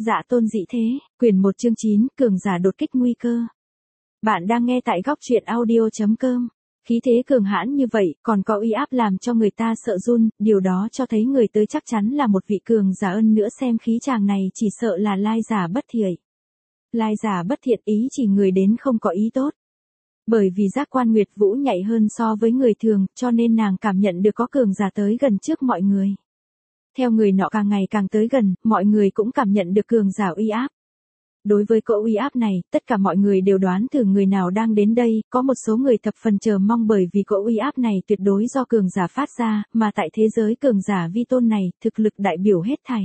Dạ tôn dị thế, quyển 1 chương 9, cường giả đột kích nguy cơ. Bạn đang nghe tại góc truyện audio.com. Khí thế cường hãn như vậy, còn có uy áp làm cho người ta sợ run, điều đó cho thấy người tới chắc chắn là một vị cường giả. Hơn nữa xem khí chàng này chỉ sợ là lai giả bất thiện. Lai giả bất thiện ý chỉ người đến không có ý tốt. Bởi vì giác quan Nguyệt Vũ nhạy hơn so với người thường, cho nên nàng cảm nhận được có cường giả tới gần trước mọi người. Theo người nọ càng ngày càng tới gần, mọi người cũng cảm nhận được cường giả uy áp. Đối với cỗ uy áp này, tất cả mọi người đều đoán thử người nào đang đến đây, có một số người thập phần chờ mong bởi vì cỗ uy áp này tuyệt đối do cường giả phát ra, mà tại thế giới cường giả vi tôn này, thực lực đại biểu hết thảy.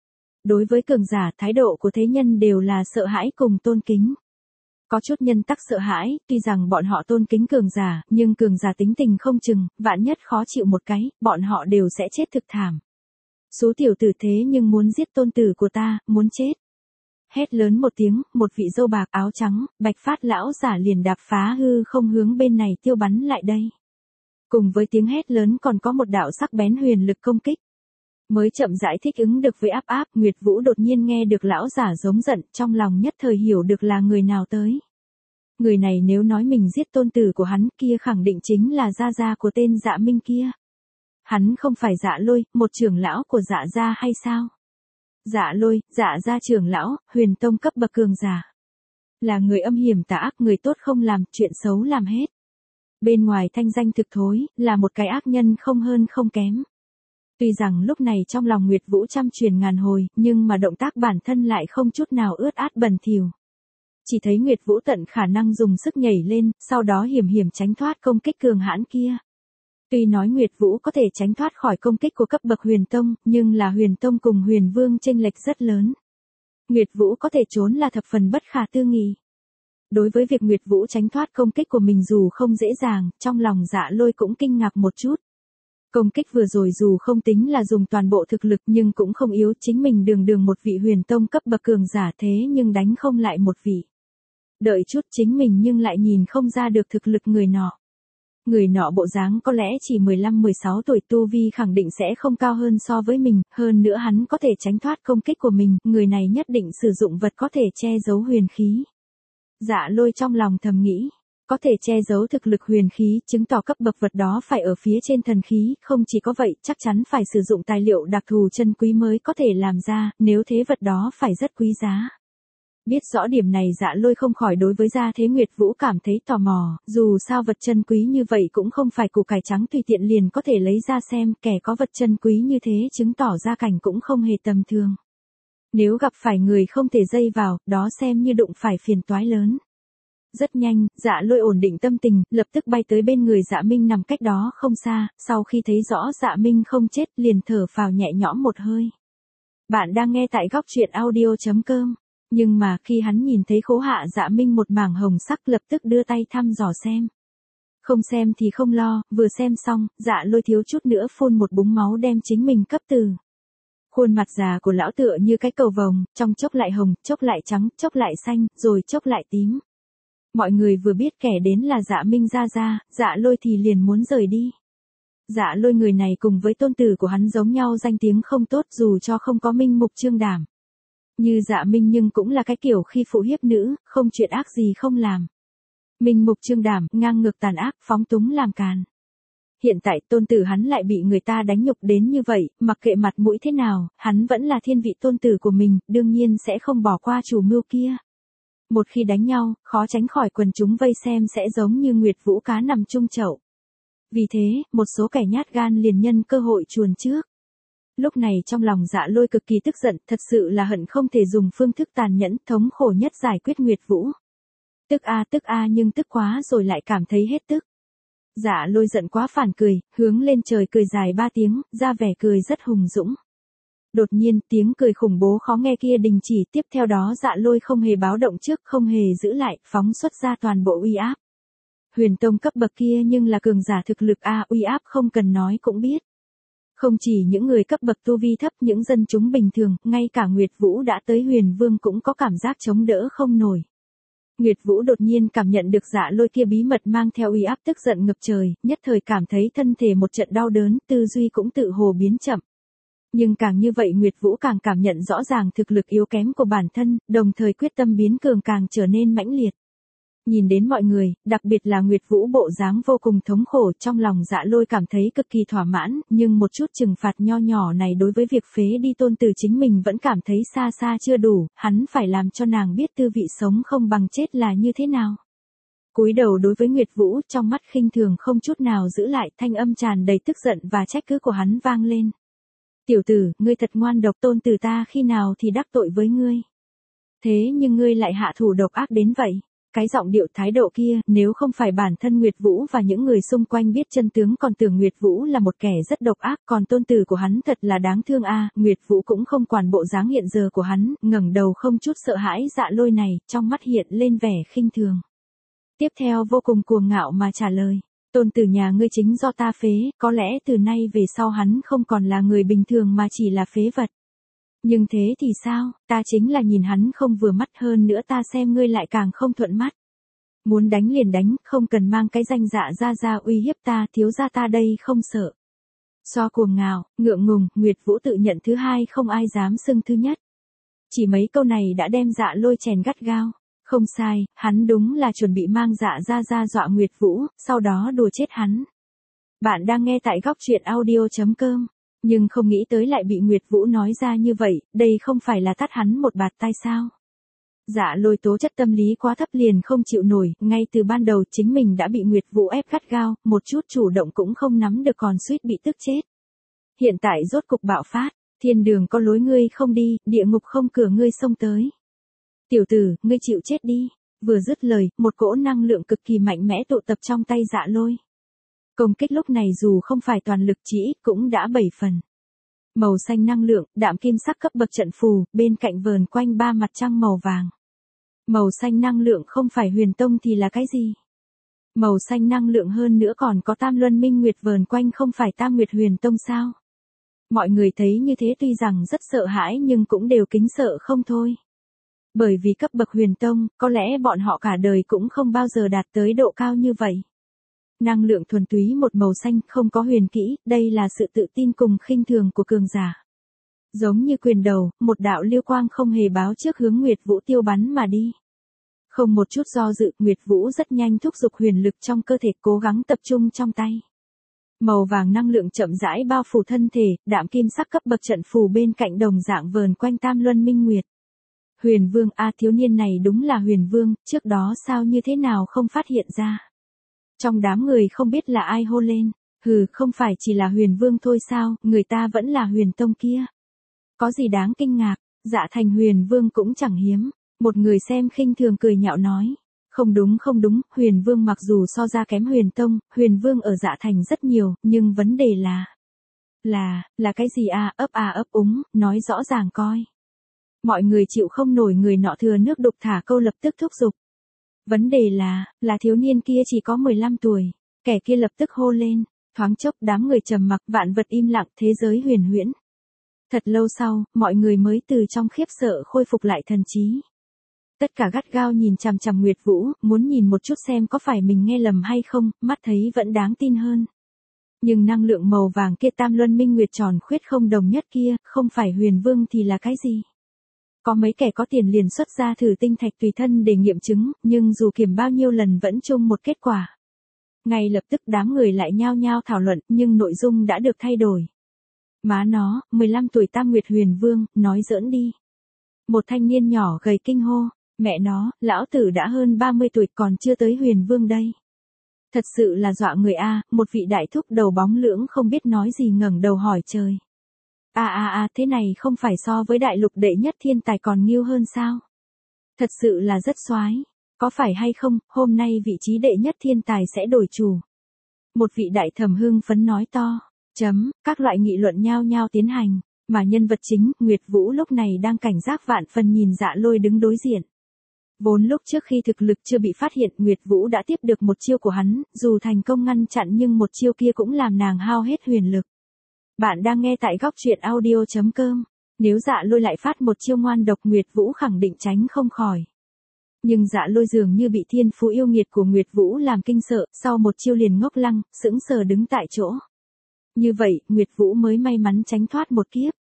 Đối với cường giả, thái độ của thế nhân đều là sợ hãi cùng tôn kính. Có chút nhân tắc sợ hãi, tuy rằng bọn họ tôn kính cường giả, nhưng cường giả tính tình không chừng, vạn nhất khó chịu một cái, bọn họ đều sẽ chết thực thảm. Số tiểu tử thế nhưng muốn giết tôn tử của ta, muốn chết. Hét lớn một tiếng, một vị dâu bạc áo trắng, bạch phát lão giả liền đạp phá hư không hướng bên này tiêu bắn lại đây. Cùng với tiếng hét lớn còn có một đạo sắc bén huyền lực công kích. Mới chậm rãi thích ứng được với áp, Nguyệt Vũ đột nhiên nghe được lão giả giống giận, trong lòng nhất thời hiểu được là người nào tới. Người này nếu nói mình giết tôn tử của hắn kia khẳng định chính là gia của tên Dạ Minh kia. Hắn không phải Dạ Lôi, một trưởng lão của Dạ gia hay sao? Dạ Lôi, Dạ gia trưởng lão, huyền tông cấp bậc cường giả. Là người âm hiểm tà ác, người tốt không làm, chuyện xấu làm hết. Bên ngoài thanh danh thực thối, là một cái ác nhân không hơn không kém. Tuy rằng lúc này trong lòng Nguyệt Vũ trăm truyền ngàn hồi, nhưng mà động tác bản thân lại không chút nào ướt át bẩn thỉu. Chỉ thấy Nguyệt Vũ tận khả năng dùng sức nhảy lên, sau đó hiểm hiểm tránh thoát công kích cường hãn kia. Tuy nói Nguyệt Vũ có thể tránh thoát khỏi công kích của cấp bậc huyền tông, nhưng là huyền tông cùng huyền vương chênh lệch rất lớn. Nguyệt Vũ có thể trốn là thập phần bất khả tư nghị. Đối với việc Nguyệt Vũ tránh thoát công kích của mình dù không dễ dàng, trong lòng Dạ Lôi cũng kinh ngạc một chút. Công kích vừa rồi dù không tính là dùng toàn bộ thực lực nhưng cũng không yếu, chính mình đường một vị huyền tông cấp bậc cường giả thế nhưng đánh không lại một vị. Đợi chút chính mình nhưng lại nhìn không ra được thực lực người nọ. Người nọ bộ dáng có lẽ chỉ 15-16 tuổi, tu vi khẳng định sẽ không cao hơn so với mình, hơn nữa hắn có thể tránh thoát công kích của mình, người này nhất định sử dụng vật có thể che giấu huyền khí. Dạ Lôi trong lòng thầm nghĩ, có thể che giấu thực lực huyền khí, chứng tỏ cấp bậc vật đó phải ở phía trên thần khí, không chỉ có vậy, chắc chắn phải sử dụng tài liệu đặc thù chân quý mới có thể làm ra, nếu thế vật đó phải rất quý giá. Biết rõ điểm này Dạ Lôi không khỏi đối với gia thế Nguyệt Vũ cảm thấy tò mò, dù sao vật chân quý như vậy cũng không phải củ cải trắng tùy tiện liền có thể lấy ra xem, kẻ có vật chân quý như thế chứng tỏ gia cảnh cũng không hề tầm thường. Nếu gặp phải người không thể dây vào, đó xem như đụng phải phiền toái lớn. Rất nhanh, Dạ Lôi ổn định tâm tình, lập tức bay tới bên người Dạ Minh nằm cách đó không xa, sau khi thấy rõ Dạ Minh không chết liền thở phào nhẹ nhõm một hơi. Bạn đang nghe tại góc truyện audio.com. Nhưng mà khi hắn nhìn thấy khố hạ Dạ Minh một mảng hồng sắc lập tức đưa tay thăm dò xem. Không xem thì không lo, vừa xem xong, Dạ Lôi thiếu chút nữa phun một búng máu đem chính mình cấp từ. Khuôn mặt già của lão tựa như cái cầu vồng, trong chốc lại hồng, chốc lại trắng, chốc lại xanh, rồi chốc lại tím. Mọi người vừa biết kẻ đến là Dạ Minh ra, Dạ Lôi thì liền muốn rời đi. Dạ Lôi người này cùng với tôn tử của hắn giống nhau danh tiếng không tốt dù cho không có minh mục trương đảm. Như Dạ Minh nhưng cũng là cái kiểu khi phụ hiếp nữ, không chuyện ác gì không làm. Minh mục trương đảm, ngang ngược tàn ác, phóng túng làm càn. Hiện tại tôn tử hắn lại bị người ta đánh nhục đến như vậy, mặc kệ mặt mũi thế nào, hắn vẫn là thiên vị tôn tử của mình, đương nhiên sẽ không bỏ qua chủ mưu kia. Một khi đánh nhau, khó tránh khỏi quần chúng vây xem sẽ giống như Nguyệt Vũ cá nằm chung chậu. Vì thế, một số kẻ nhát gan liền nhân cơ hội chuồn trước. Lúc này trong lòng Dạ Lôi cực kỳ tức giận, thật sự là hận không thể dùng phương thức tàn nhẫn thống khổ nhất giải quyết Nguyệt Vũ. Tức a nhưng tức quá rồi lại cảm thấy hết tức. Dạ Lôi giận quá phản cười, hướng lên trời cười dài 3 tiếng, ra vẻ cười rất hùng dũng. Đột nhiên tiếng cười khủng bố khó nghe kia đình chỉ, tiếp theo đó Dạ Lôi không hề báo động trước, không hề giữ lại, phóng xuất ra toàn bộ uy áp. Huyền tông cấp bậc kia nhưng là cường giả thực lực uy áp không cần nói cũng biết. Không chỉ những người cấp bậc tu vi thấp, những dân chúng bình thường, ngay cả Nguyệt Vũ đã tới huyền vương cũng có cảm giác chống đỡ không nổi. Nguyệt Vũ đột nhiên cảm nhận được Dạ Lôi kia bí mật mang theo uy áp tức giận ngập trời, nhất thời cảm thấy thân thể một trận đau đớn, tư duy cũng tự hồ biến chậm. Nhưng càng như vậy Nguyệt Vũ càng cảm nhận rõ ràng thực lực yếu kém của bản thân, đồng thời quyết tâm biến cường càng trở nên mãnh liệt. Nhìn đến mọi người, đặc biệt là Nguyệt Vũ bộ dáng vô cùng thống khổ, trong lòng Dạ Lôi cảm thấy cực kỳ thỏa mãn, nhưng một chút trừng phạt nho nhỏ này đối với việc phế đi tôn tử chính mình vẫn cảm thấy xa xa chưa đủ, hắn phải làm cho nàng biết tư vị sống không bằng chết là như thế nào. Cúi đầu đối với Nguyệt Vũ, trong mắt khinh thường không chút nào giữ lại, thanh âm tràn đầy tức giận và trách cứ của hắn vang lên. Tiểu tử, ngươi thật ngoan độc, tôn tử ta khi nào thì đắc tội với ngươi. Thế nhưng ngươi lại hạ thủ độc ác đến vậy. Cái giọng điệu thái độ kia, nếu không phải bản thân Nguyệt Vũ và những người xung quanh biết chân tướng còn tưởng Nguyệt Vũ là một kẻ rất độc ác, còn tôn tử của hắn thật là đáng thương a. Nguyệt Vũ cũng không quản bộ dáng hiện giờ của hắn, ngẩng đầu không chút sợ hãi. Dạ Lôi này, trong mắt hiện lên vẻ khinh thường. Tiếp theo vô cùng cuồng ngạo mà trả lời, tôn tử nhà ngươi chính do ta phế, có lẽ từ nay về sau hắn không còn là người bình thường mà chỉ là phế vật. Nhưng thế thì sao, ta chính là nhìn hắn không vừa mắt, hơn nữa ta xem ngươi lại càng không thuận mắt. Muốn đánh liền đánh, không cần mang cái danh dạ ra uy hiếp ta, thiếu gia ta đây không sợ. So cuồng ngạo, ngượng ngùng, Nguyệt Vũ tự nhận thứ hai không ai dám xưng thứ nhất. Chỉ mấy câu này đã đem Dạ Lôi chèn gắt gao. Không sai, hắn đúng là chuẩn bị mang dạ ra dọa Nguyệt Vũ, sau đó đùa chết hắn. Bạn đang nghe tại góc truyện audio.com, nhưng không nghĩ tới lại bị Nguyệt Vũ nói ra như vậy, đây không phải là tát hắn một bạt tai sao. Dạ Lôi tố chất tâm lý quá thấp liền không chịu nổi, ngay từ ban đầu chính mình đã bị Nguyệt Vũ ép gắt gao, một chút chủ động cũng không nắm được còn suýt bị tức chết. Hiện tại rốt cục bạo phát, thiên đường có lối ngươi không đi, địa ngục không cửa ngươi xông tới. Tiểu tử, ngươi chịu chết đi. Vừa dứt lời, một cỗ năng lượng cực kỳ mạnh mẽ tụ tập trong tay Dạ Lôi. Công kích lúc này dù không phải toàn lực chỉ cũng đã 7 phần. Màu xanh năng lượng, đạm kim sắc cấp bậc trận phù, bên cạnh vờn quanh 3 mặt trăng màu vàng. Màu xanh năng lượng không phải huyền tông thì là cái gì? Màu xanh năng lượng hơn nữa còn có tam luân minh nguyệt vờn quanh, không phải tam nguyệt huyền tông sao? Mọi người thấy như thế tuy rằng rất sợ hãi nhưng cũng đều kính sợ không thôi. Bởi vì cấp bậc huyền tông, có lẽ bọn họ cả đời cũng không bao giờ đạt tới độ cao như vậy. Năng lượng thuần túy một màu xanh, không có huyền kỹ, đây là sự tự tin cùng khinh thường của cường giả. Giống như quyền đầu, một đạo lưu quang không hề báo trước hướng Nguyệt Vũ tiêu bắn mà đi. Không một chút do dự, Nguyệt Vũ rất nhanh thúc giục huyền lực trong cơ thể, cố gắng tập trung trong tay. Màu vàng năng lượng chậm rãi bao phủ thân thể, đạm kim sắc cấp bậc trận phù bên cạnh đồng dạng vờn quanh tam luân minh nguyệt. Huyền Vương, thiếu niên này đúng là Huyền Vương, trước đó sao như thế nào không phát hiện ra. Trong đám người không biết là ai hô lên, hừ, không phải chỉ là Huyền Vương thôi sao, người ta vẫn là Huyền Tông kia. Có gì đáng kinh ngạc, Dạ thành Huyền Vương cũng chẳng hiếm, một người xem khinh thường cười nhạo nói. Không đúng, Huyền Vương mặc dù so ra kém Huyền Tông, Huyền Vương ở Dạ thành rất nhiều, nhưng vấn đề là cái gì ấp úng, nói rõ ràng coi. Mọi người chịu không nổi người nọ thừa nước đục thả câu lập tức thúc giục. Vấn đề là thiếu niên kia chỉ có 15 tuổi, kẻ kia lập tức hô lên, thoáng chốc đám người trầm mặc, vạn vật im lặng, thế giới huyền huyễn. Thật lâu sau, mọi người mới từ trong khiếp sợ khôi phục lại thần trí. Tất cả gắt gao nhìn chằm chằm Nguyệt Vũ, muốn nhìn một chút xem có phải mình nghe lầm hay không, mắt thấy vẫn đáng tin hơn. Nhưng năng lượng màu vàng kia tam luân minh nguyệt tròn khuyết không đồng nhất kia, không phải Huyền Vương thì là cái gì? Có mấy kẻ có tiền liền xuất ra thử tinh thạch tùy thân để nghiệm chứng, nhưng dù kiểm bao nhiêu lần vẫn chung một kết quả. Ngay lập tức đám người lại nhao nhao thảo luận, nhưng nội dung đã được thay đổi. Má nó, 15 tuổi tam nguyệt Huyền Vương, nói giỡn đi. Một thanh niên nhỏ gầy kinh hô, mẹ nó, lão tử đã hơn 30 tuổi còn chưa tới Huyền Vương đây. Thật sự là dọa người một vị đại thúc đầu bóng lưỡng không biết nói gì ngẩng đầu hỏi trời. Thế này không phải so với đại lục đệ nhất thiên tài còn nghiêu hơn sao? Thật sự là rất soái, có phải hay không, hôm nay vị trí đệ nhất thiên tài sẽ đổi chủ. Một vị đại thẩm hưng phấn nói to, các loại nghị luận nhao nhao tiến hành, mà nhân vật chính, Nguyệt Vũ lúc này đang cảnh giác vạn phần nhìn Dạ Lôi đứng đối diện. Vốn lúc trước khi thực lực chưa bị phát hiện, Nguyệt Vũ đã tiếp được một chiêu của hắn, dù thành công ngăn chặn nhưng một chiêu kia cũng làm nàng hao hết huyền lực. Bạn đang nghe tại góc truyện audio.com. Nếu Dạ Lôi lại phát một chiêu ngoan độc, Nguyệt Vũ khẳng định tránh không khỏi. Nhưng Dạ Lôi dường như bị thiên phú yêu nghiệt của Nguyệt Vũ làm kinh sợ, sau một chiêu liền ngốc lăng, sững sờ đứng tại chỗ. Như vậy, Nguyệt Vũ mới may mắn tránh thoát một kiếp.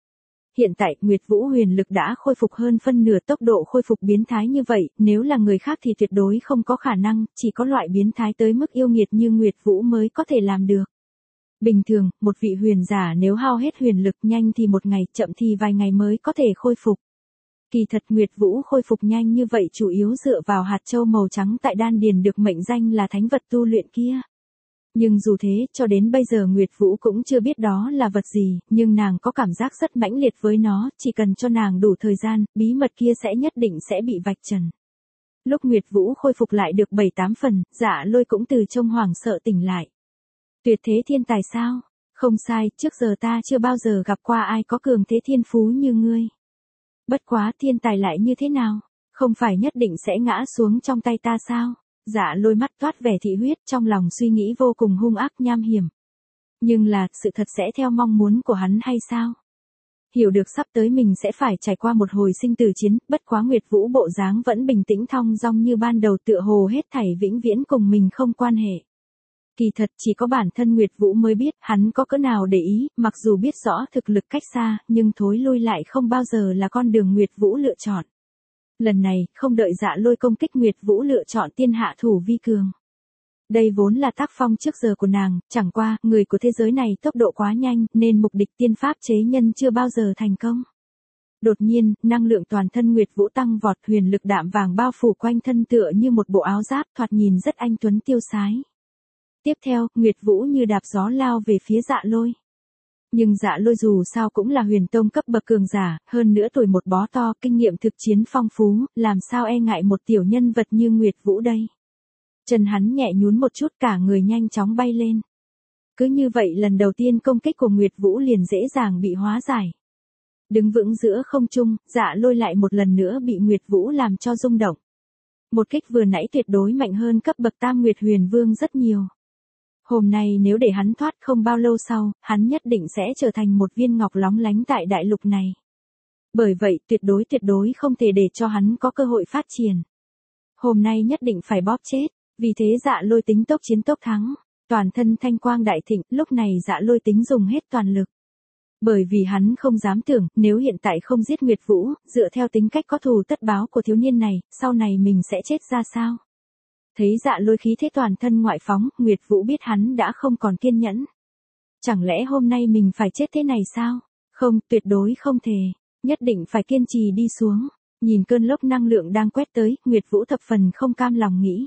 Hiện tại, Nguyệt Vũ huyền lực đã khôi phục hơn phân nửa, tốc độ khôi phục biến thái như vậy, nếu là người khác thì tuyệt đối không có khả năng, chỉ có loại biến thái tới mức yêu nghiệt như Nguyệt Vũ mới có thể làm được. Bình thường, một vị huyền giả nếu hao hết huyền lực nhanh thì một ngày, chậm thì vài ngày mới có thể khôi phục. Kỳ thật Nguyệt Vũ khôi phục nhanh như vậy chủ yếu dựa vào hạt châu màu trắng tại đan điền được mệnh danh là thánh vật tu luyện kia. Nhưng dù thế, cho đến bây giờ Nguyệt Vũ cũng chưa biết đó là vật gì, nhưng nàng có cảm giác rất mãnh liệt với nó, chỉ cần cho nàng đủ thời gian, bí mật kia sẽ nhất định sẽ bị vạch trần. Lúc Nguyệt Vũ khôi phục lại được 7-8 phần, Dạ Lôi cũng từ trong hoảng sợ tỉnh lại. Tuyệt thế thiên tài sao? Không sai, trước giờ ta chưa bao giờ gặp qua ai có cường thế thiên phú như ngươi. Bất quá thiên tài lại như thế nào? Không phải nhất định sẽ ngã xuống trong tay ta sao? Dạ Lôi mắt toát vẻ thị huyết, trong lòng suy nghĩ vô cùng hung ác nham hiểm. Nhưng là, sự thật sẽ theo mong muốn của hắn hay sao? Hiểu được sắp tới mình sẽ phải trải qua một hồi sinh tử chiến, bất quá Nguyệt Vũ bộ dáng vẫn bình tĩnh thong dong như ban đầu, tựa hồ hết thảy vĩnh viễn cùng mình không quan hệ. Kỳ thật chỉ có bản thân Nguyệt Vũ mới biết hắn có cỡ nào để ý, mặc dù biết rõ thực lực cách xa, nhưng thối lui lại không bao giờ là con đường Nguyệt Vũ lựa chọn. Lần này, không đợi Dạ Lôi công kích, Nguyệt Vũ lựa chọn tiên hạ thủ vi cường. Đây vốn là tác phong trước giờ của nàng, chẳng qua, người của thế giới này tốc độ quá nhanh, nên mục đích tiên pháp chế nhân chưa bao giờ thành công. Đột nhiên, năng lượng toàn thân Nguyệt Vũ tăng vọt, huyền lực đạm vàng bao phủ quanh thân tựa như một bộ áo giáp, thoạt nhìn rất anh tuấn tiêu sái. Tiếp theo, Nguyệt Vũ như đạp gió lao về phía Dạ Lôi. Nhưng Dạ Lôi dù sao cũng là huyền tông cấp bậc cường giả, hơn nữa tuổi một bó to, kinh nghiệm thực chiến phong phú, làm sao e ngại một tiểu nhân vật như Nguyệt Vũ đây. Chân hắn nhẹ nhún một chút, cả người nhanh chóng bay lên. Cứ như vậy lần đầu tiên công kích của Nguyệt Vũ liền dễ dàng bị hóa giải. Đứng vững giữa không trung, Dạ Lôi lại một lần nữa bị Nguyệt Vũ làm cho rung động. Một kích vừa nãy tuyệt đối mạnh hơn cấp bậc Tam Nguyệt Huyền Vương rất nhiều. Hôm nay nếu để hắn thoát, không bao lâu sau, hắn nhất định sẽ trở thành một viên ngọc lóng lánh tại đại lục này. Bởi vậy, tuyệt đối không thể để cho hắn có cơ hội phát triển. Hôm nay nhất định phải bóp chết, vì thế Dạ Lôi tính tốc chiến tốc thắng. Toàn thân thanh quang đại thịnh, lúc này Dạ Lôi tính dùng hết toàn lực. Bởi vì hắn không dám tưởng, nếu hiện tại không giết Nguyệt Vũ, dựa theo tính cách có thù tất báo của thiếu niên này, sau này mình sẽ chết ra sao? Thấy Dạ Lôi khí thế toàn thân ngoại phóng, Nguyệt Vũ biết hắn đã không còn kiên nhẫn. Chẳng lẽ hôm nay mình phải chết thế này sao? Không, tuyệt đối không thể. Nhất định phải kiên trì đi xuống. Nhìn cơn lốc năng lượng đang quét tới, Nguyệt Vũ thập phần không cam lòng nghĩ.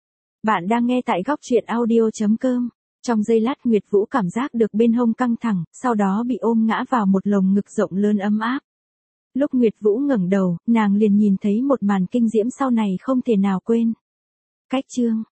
Bạn đang nghe tại góc truyện audio.com. Trong giây lát Nguyệt Vũ cảm giác được bên hông căng thẳng, sau đó bị ôm ngã vào một lồng ngực rộng lớn ấm áp. Lúc Nguyệt Vũ ngẩng đầu, nàng liền nhìn thấy một màn kinh diễm sau này không thể nào quên. Cách chương